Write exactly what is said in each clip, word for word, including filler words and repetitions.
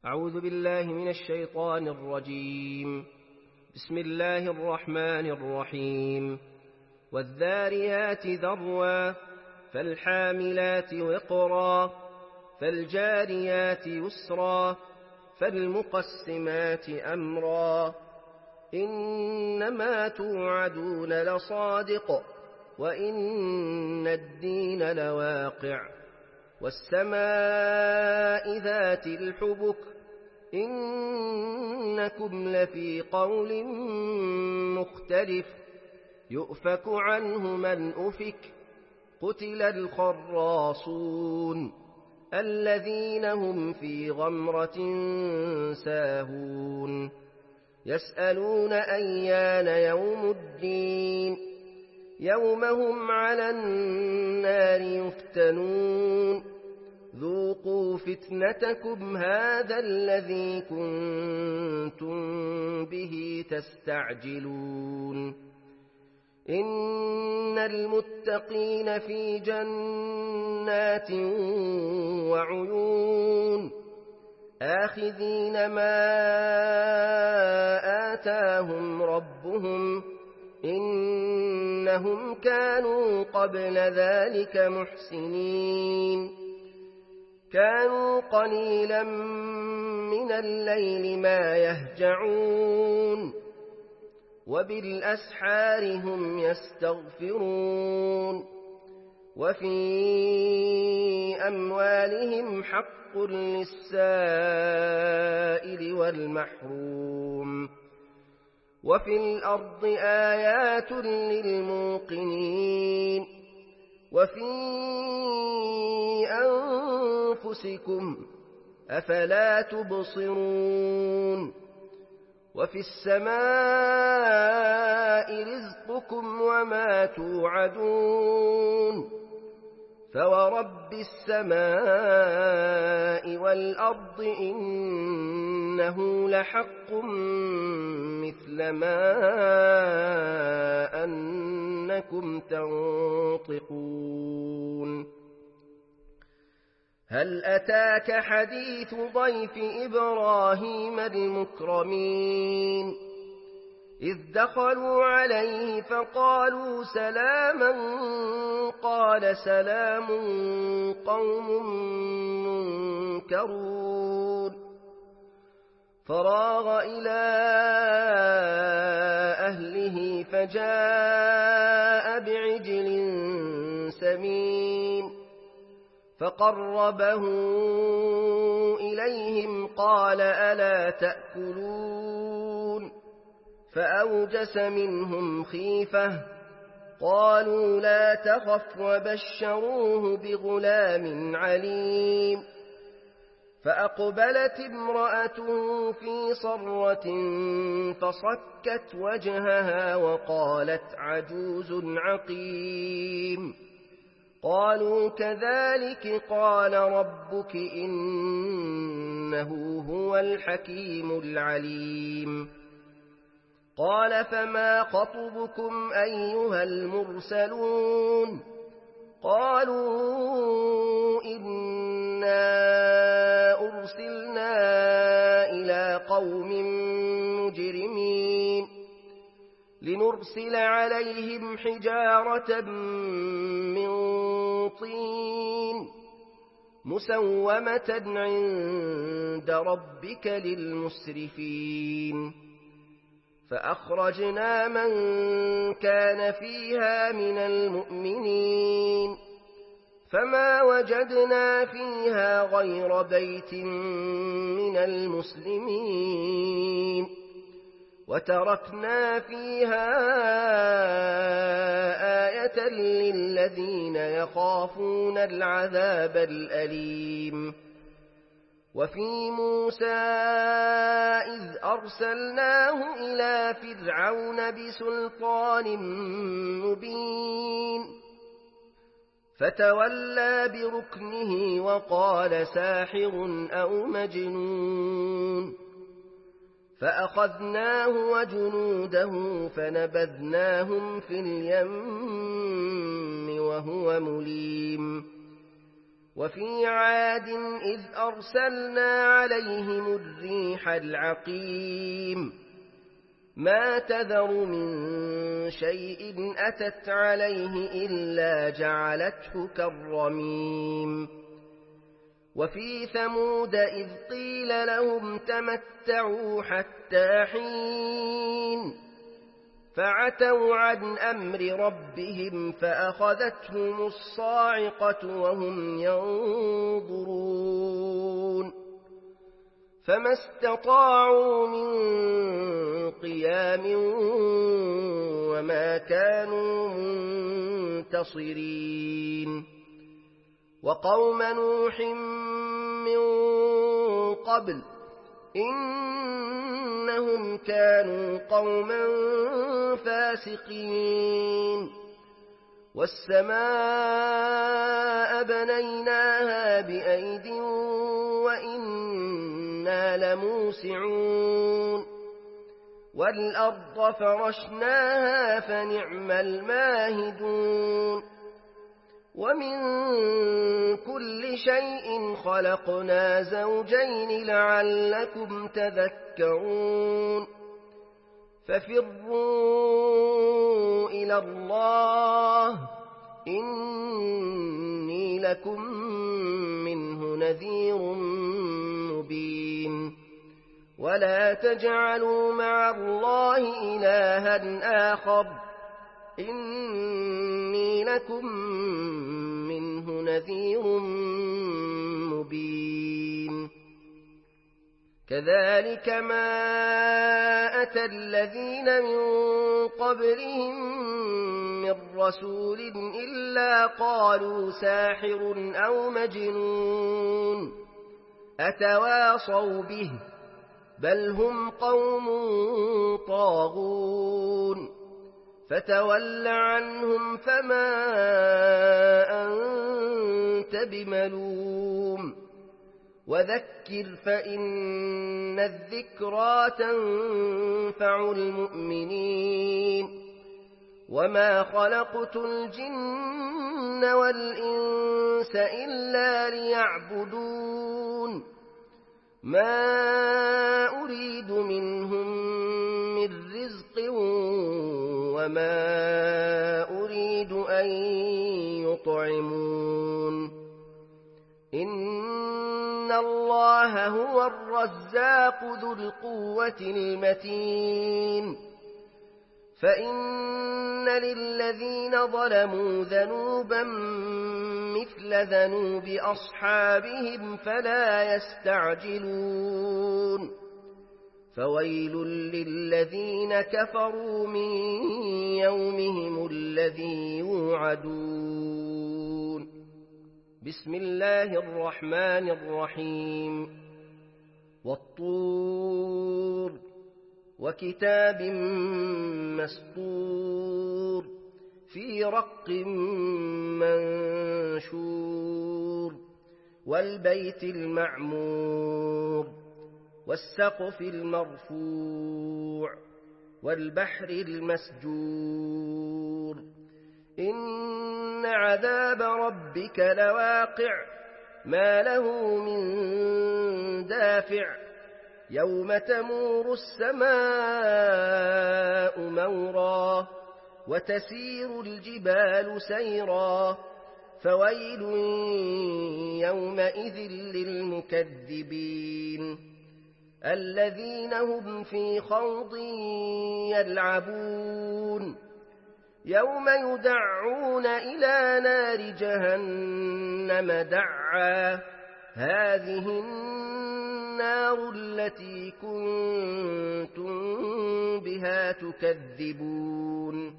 أعوذ بالله من الشيطان الرجيم. بسم الله الرحمن الرحيم. والذاريات ذروا فالحاملات وقرا فالجاريات يسرا فالمقسمات أمرا إنما توعدون لصادق وإن الدين لواقع والسماء ذات الحبك إنكم لفي قول مختلف يؤفك عنه من أفك قتل الخراصون الذين هم في غمرة ساهون يسألون أيان يوم الدين يوم هم على النار يفتنون ذوقوا فتنتكم هذا الذي كنتم به تستعجلون إن المتقين في جنات وعيون آخذين ما آتاهم ربهم إنهم كانوا قبل ذلك محسنين كانوا قليلا من الليل ما يهجعون وبالأسحار هم يستغفرون وفي أموالهم حق للسائل والمحروم وفي الأرض آيات للموقنين وفي أنفسكم أفلا تبصرون وفي السماء رزقكم وما توعدون فورب السماء والأرض إنه لحق مثل ما أنكم تنطقون هل أتاك حديث ضيف إبراهيم المكرمين إذ دخلوا عليه فقالوا سلاما قال سلام قوم منكرون فراغ إلى أهله فجاء بعجل سمين فقربه إليهم قال ألا تأكلون فأوجس منهم خيفة قالوا لا تخف وبشروه بغلام عليم فأقبلت امرأته في صرة فصكت وجهها وقالت عجوز عقيم قالوا كذلك قال ربك إنه هو الحكيم العليم قال فما خطبكم أيها المرسلون قالوا إنا أرسلنا إلى قوم مجرمين لنرسل عليهم حجارة من طين مسومة عند ربك للمسرفين فأخرجنا من كان فيها من المؤمنين فما وجدنا فيها غير بيت من المسلمين وتركنا فيها آية للذين يخافون العذاب الأليم وفي موسى إذ أرسلناه إلى فرعون بسلطان مبين فتولى بركنه وقال ساحر أو مجنون فأخذناه وجنوده فنبذناهم في اليم وهو مليم وفي عاد إذ أرسلنا عليهم الريح العقيم ما تذر من شيء أتت عليه إلا جعلته كالرميم وفي ثمود إذ قيل لهم تمتعوا حتى حين فعتوا عن أمر ربهم فأخذتهم الصاعقة وهم ينظرون فما استطاعوا من قيام وما كانوا منتصرين وقوم نوح من قبل إنهم كانوا قوما فاسقين والسماء بنيناها بأيد وإنا لموسعون والأرض فرشناها فنعم الماهدون ومن كل شيء خلقنا زوجين لعلكم تذكرون ففروا إلى الله إني لكم منه نذير مبين ولا تجعلوا مع الله إلها آخر إني لكم منه نذير مبين كذلك ما أتى الذين من قبلهم من رسول إلا قالوا ساحر أو مجنون أتواصوا به بل هم قوم طاغون فتول عنهم فما أنت بملوم وذكر فإن الذكرى تنفع المؤمنين وما خلقت الجن والإنس إلا ليعبدون ما أريد منهم من رزق وما أريد أن يطعمون إن الله هو الرزاق ذو القوة المتين فإن للذين ظلموا ذنوبا مثل ذنوب أصحابهم فلا يستعجلون فويل للذين كفروا من يومهم الذي يوعدون بسم الله الرحمن الرحيم والطور وكتاب مسطور في رق منشور والبيت المعمور والسقف المرفوع والبحر المسجور إن عذاب ربك لواقع ما له من دافع يوم تمور السماء مورا وتسير الجبال سيرا فويل يومئذ للمكذبين الذين هم في خوض يلعبون يوم يدعون إلى نار جهنم دعا هذه النار التي كنتم بها تكذبون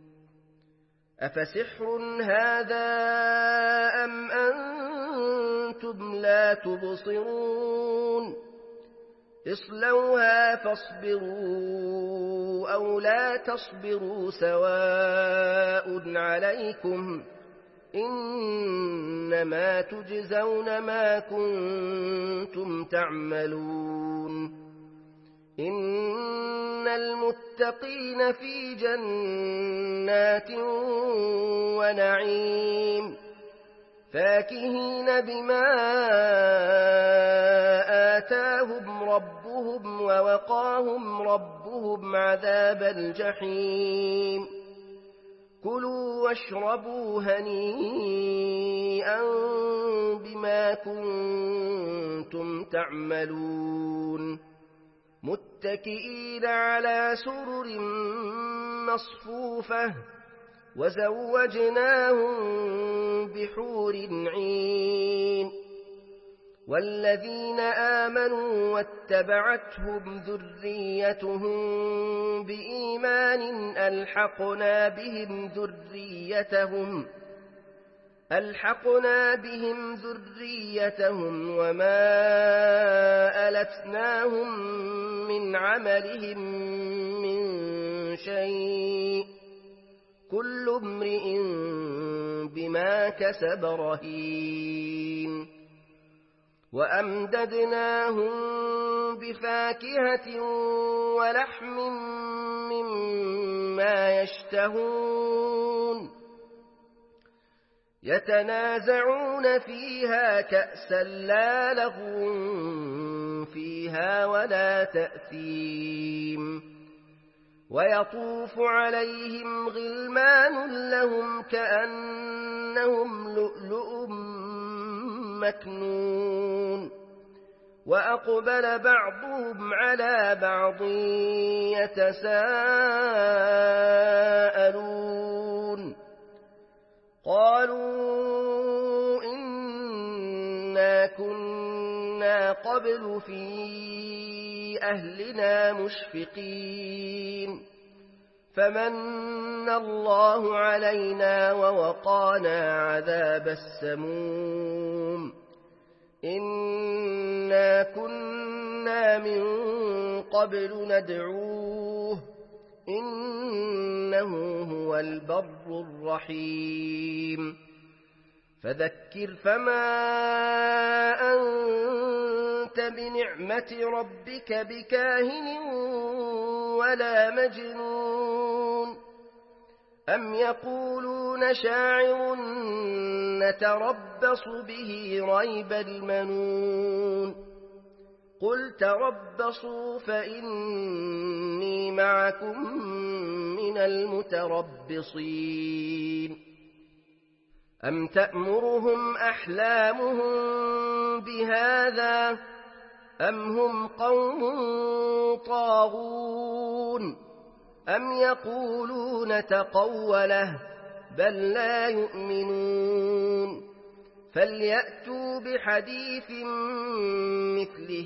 أفسحر هذا أم أنتم لا تبصرون اصلوها فاصبروا أو لا تصبروا سواء عليكم إنما تجزون ما كنتم تعملون إن المتقين في جنات ونعيم فاكهين بما آتاهم ربهم ووقاهم ربهم عذاب الجحيم كلوا واشربوا هنيئا بما كنتم تعملون متكئين على سرر مصفوفة وزوجناهم بحور عين والذين آمنوا واتبعتهم ذريتهم بإيمان ألحقنا بهم ذريتهم ألحقنا بهم ذريتهم وما ألتناهم من عملهم من شيء كل امرئ بما كسب رهين وأمددناهم بفاكهة ولحم مما يشتهون يتنازعون فيها كأسا لا لغو فيها ولا تأثيم ويطوف عليهم غلمان لهم كأنهم لؤلؤ مكنون وأقبل بعضهم على بعض يتساءلون قالوا إنا كنا قبل في أهلنا مشفقين فمن الله علينا ووقانا عذاب السموم إنا كنا من قبل ندعوه إنه هو البر الرحيم فذكر فما أنت بنعمة ربك بكاهن ولا مجنون أم يقولون شاعر نتربص به ريب المنون قل تربصوا فإني معكم من المتربصين أم تأمرهم أحلامهم بهذا أم هم قوم طاغون أم يقولون تقوله بل لا يؤمنون فليأتوا بحديث مثله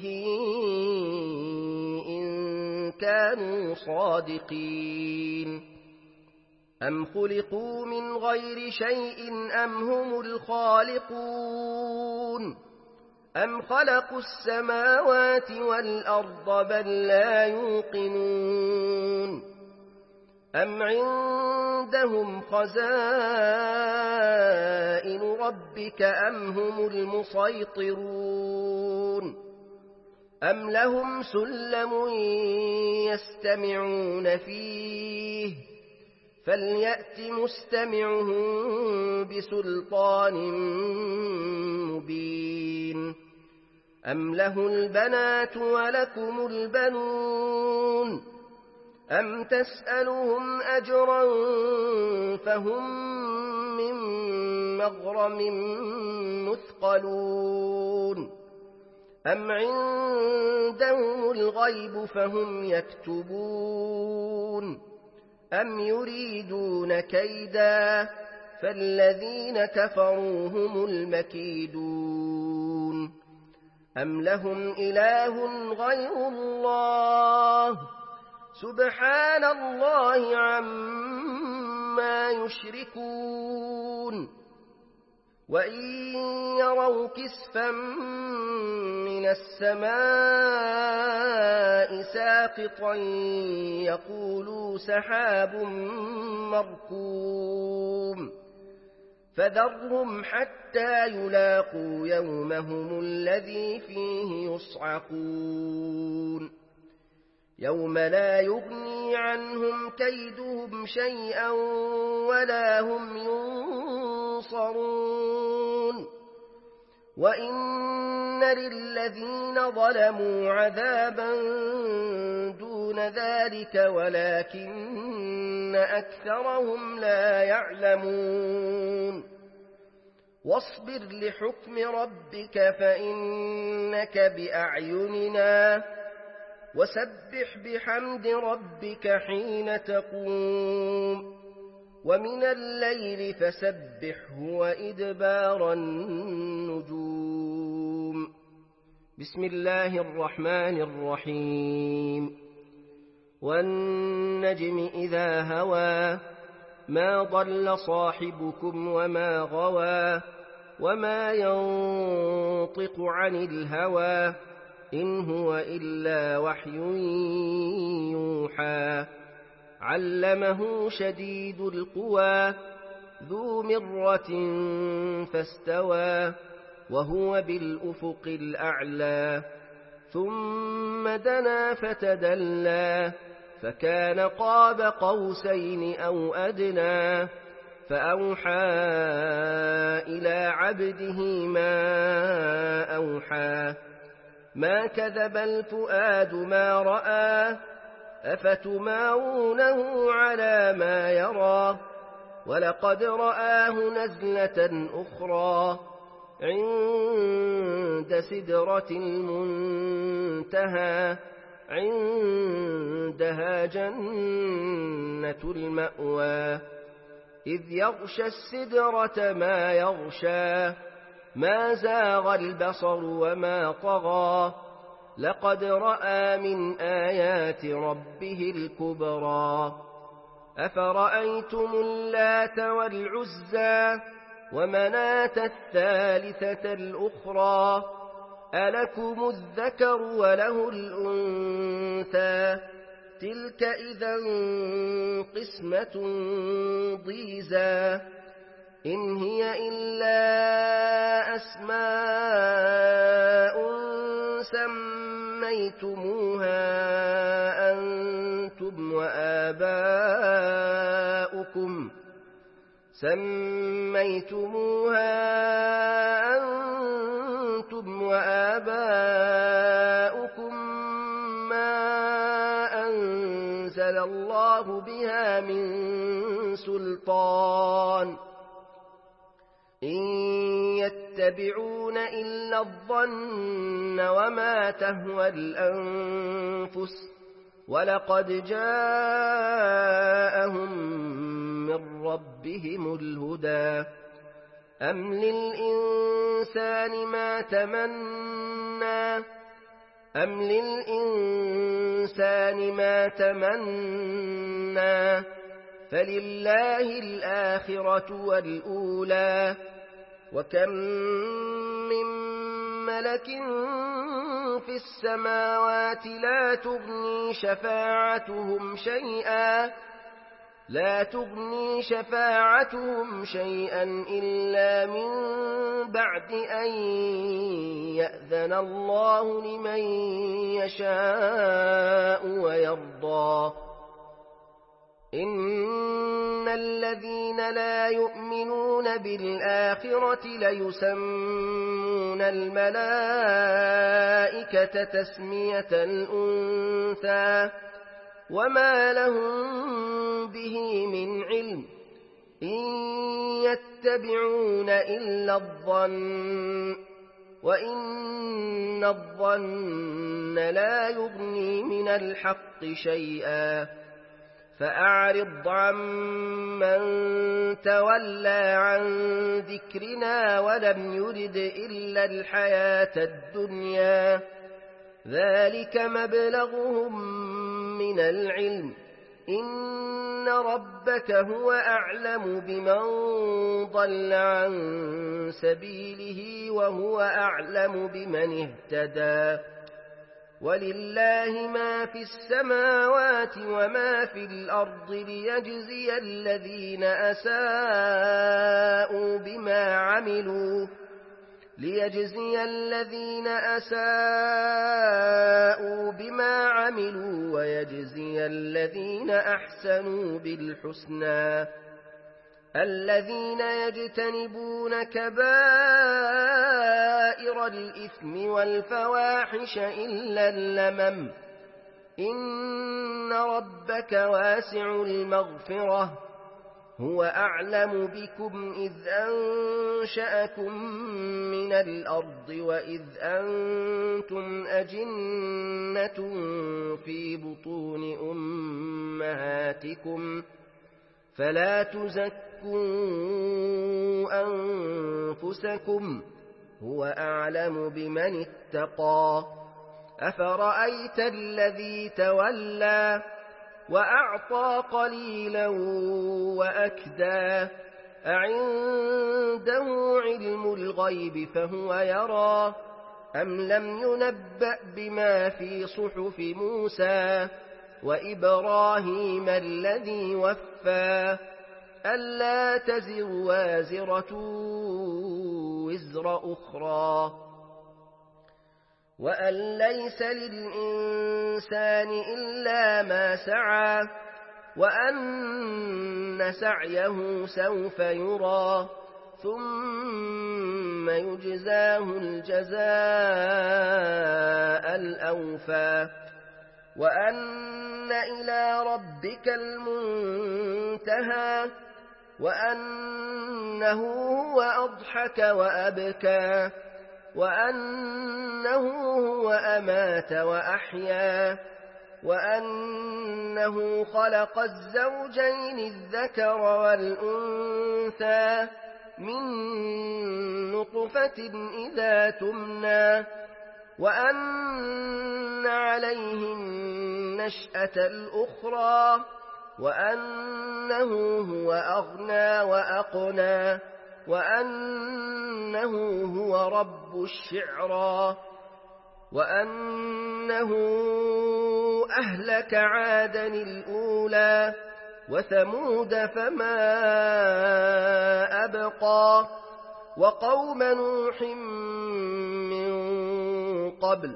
إن كانوا صادقين أم خلقوا من غير شيء أم هم الخالقون أم خلقوا السماوات والأرض بل لا يوقنون أم عندهم خزائن ربك أم هم المسيطرون أم لهم سلم يستمعون فيه فليأت مستمعهم بسلطان مبين أم له البنات ولكم البنون أم تسألهم أجرا فهم من مغرم مثقلون أم عندهم الغيب فهم يكتبون أم يريدون كيدا فالذين كفروا هم المكيدون أم لهم إله غير الله سبحان الله عما يشركون وإن يروا كسفا من السماء ساقطا يقولوا سحاب مركوم فذرهم حتى يلاقوا يومهم الذي فيه يصعقون يوم لا يغني عنهم كيدهم شيئا ولا هم ينصرون ينصرون وإن للذين ظلموا عذابا دون ذلك ولكن أكثرهم لا يعلمون واصبر لحكم ربك فإنك بأعيننا وسبح بحمد ربك حين تقوم ومن الليل فسبحه وإدبار النجوم بسم الله الرحمن الرحيم والنجم إذا هوى ما ضل صاحبكم وما غوى وما ينطق عن الهوى إن هو إلا وحي يوحى علمه شديد القوى ذو مرة فاستوى وهو بالأفق الأعلى ثم دنا فتدلى فكان قاب قوسين أو أدنى فأوحى إلى عبده ما أوحى ما كذب الفؤاد ما رأى أفتمارونه على ما يرى ولقد رآه نزلة أخرى عند سدرة المنتهى عندها جنة المأوى إذ يغشى السدرة ما يغشى ما زاغ البصر وما طغى لقد رأى من آيات ربه الكبرى أفرأيتم اللات والعزى ومناة الثالثة الأخرى ألكم الذكر وله الأنثى تلك إذا قسمة ضيزى إن هي إلا أسماء سميتموها أنتم وآباؤكم سميتموها أنتم وآباؤكم ما أنزل الله بها من سلطان إن يتبعون إلا الظن وما تهوى الأنفس ولقد جاءهم من ربهم الهدى أم للإنسان ما تمنى أم للإنسان ما تمنى فلله الآخرة والأولى وكم من ملك في السماوات لا تغني شفاعتهم شيئا لا تغني شفاعتهم شيئا إلا من بعد أن يأذن الله لمن يشاء ويرضى إن الذين لا يؤمنون بالآخرة ليسمون الملائكة تسمية الأنثى وما لهم به من علم إن يتبعون إلا الظن وإن الظن لا يغني من الحق شيئا فأعرض عمن تولى عن ذكرنا ولم يرد إلا الحياة الدنيا ذلك مبلغهم من العلم إن ربك هو أعلم بمن ضل عن سبيله وهو أعلم بمن اهتدى ولله ما في السماوات وما في الأرض ليجزي الذين أساءوا بما عملوا ليجزي الذين أساءوا بما عملوا ويجزي الذين أحسنوا بالحسنى الذين يجتنبون كبائر الإثم والفواحش إلا اللمم إن ربك واسع المغفرة هو أعلم بكم إذ أنشأكم من الأرض وإذ أنتم أجنة في بطون أمهاتكم فلا تزكوا أنفسكم هو أعلم بمن اتقى أفرأيت الذي تولى وأعطى قليلا وأكدى أعنده علم الغيب فهو يرى أم لم ينبأ بما في صحف موسى وإبراهيم الذي وفى ألا تزر وازرة وزر أخرى وأن ليس للإنسان إلا ما سعى وأن سعيه سوف يرى ثم يجزاه الجزاء الأوفى وأن إلى ربك المنتهى وأنه هو أضحك وأبكى وأنه هو أمات وأحيا وأنه خلق الزوجين الذكر والأنثى من نطفة إذا تمنى وأن عليه النشأة الأخرى وأنه هو أغنى وأقنى وأنه هو رب الشعرى وأنه أهلك عادا الأولى وثمود فما أبقى وقوم نوح من قبل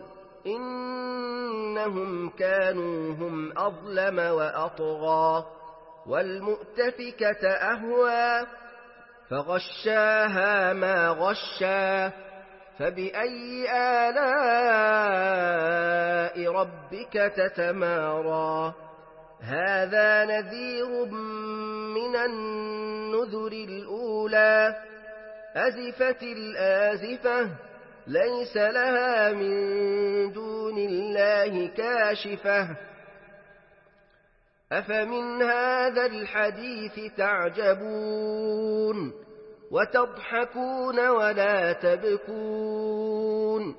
إنهم كانوا هم أظلم وأطغى والمؤتفكة أهوى فغشاها ما غشا فبأي آلاء ربك تتمارى هذا نذير من النذر الأولى أزفت الآزفة ليس لها من دون الله كاشفة أفمن هذا الحديث تعجبون وتضحكون ولا تبكون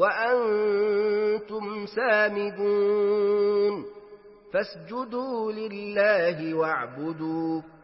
وأنتم سامدون فاسجدوا لله واعبدوا